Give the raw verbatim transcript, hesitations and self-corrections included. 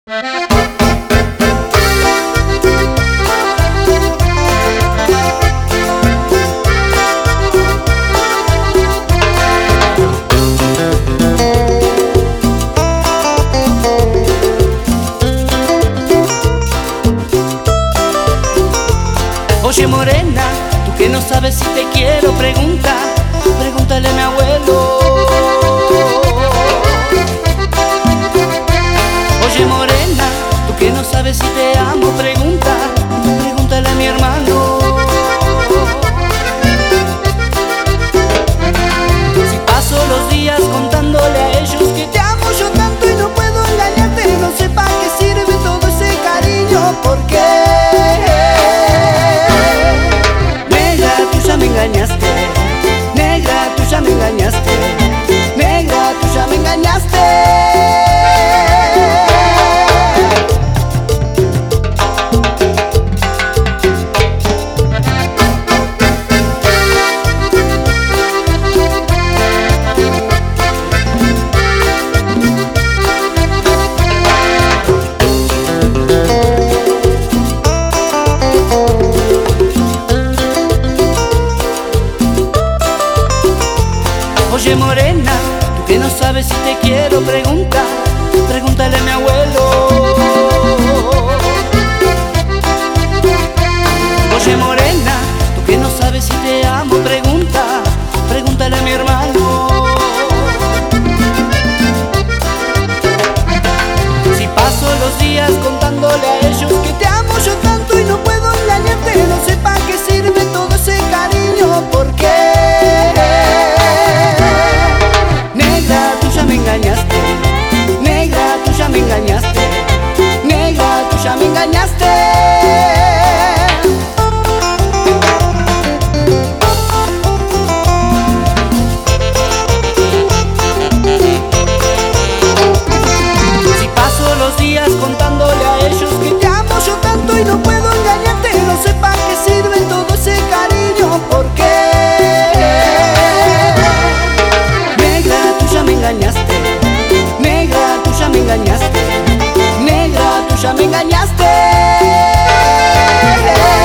Oye morena, tú que no sabes si te quiero, pregunta, pregúntale a mi abuelo. Oye morena, tú que no sabes si te amo, pregunta, pregúntale a mi hermano. Si paso los días contándole a ellos que te amo yo tanto y no puedo engañarte, no sé para qué sirve todo ese cariño, porque me engañaste, negra, tú ya me engañaste, negra, tú ya me engañaste. Oye morena, tú que no sabes si te quiero, pregunta, pregúntale a mi abuelo. Oye morena, tú que no sabes si te amo, pregunta, pregúntale a mi hermano. Si paso los días contándole a ellos que te amo yo tanto y no puedo engañarte, no sé para qué sirve todo ese cariño, porque me engañaste, negra, tú ya me engañaste, negra, tú ya me engañaste. Si paso los días contándole a ellos que te amo yo tanto y no puedo engañarte, no sé para qué sirve todo ese cariño, porque me engañaste, negra, tú ya me engañaste, negra, tú ya me engañaste.